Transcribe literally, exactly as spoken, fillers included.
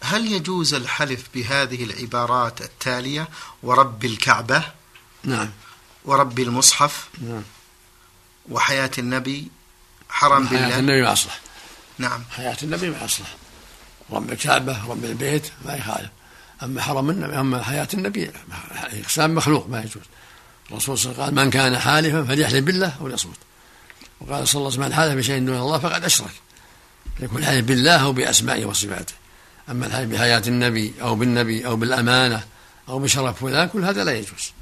هل يجوز الحلف بهذه العبارات التالية: ورب الكعبة، نعم، ورب المصحف، نعم، وحياة النبي، حرام بالله؟ حياة النبي ما أصلح. نعم، حياة النبي ما أصلح. رب الكعبة، رب البيت ما يخالف. أما حرم النبي، أما حياة النبي إقسام مخلوق ما يجوز. الرسول صلى الله عليه وسلم قال: من كان حالفا فليحلف بالله أو ليصمت. وقال صلى الله عليه وسلم: من حلف بشيء دون الله فقد أشرك. يكون الحلف بالله أو بأسمائه وصفاته. أما الحلف بحياة النبي أو بالنبي أو بالأمانة أو بشرف فلان، كل هذا لا يجوز.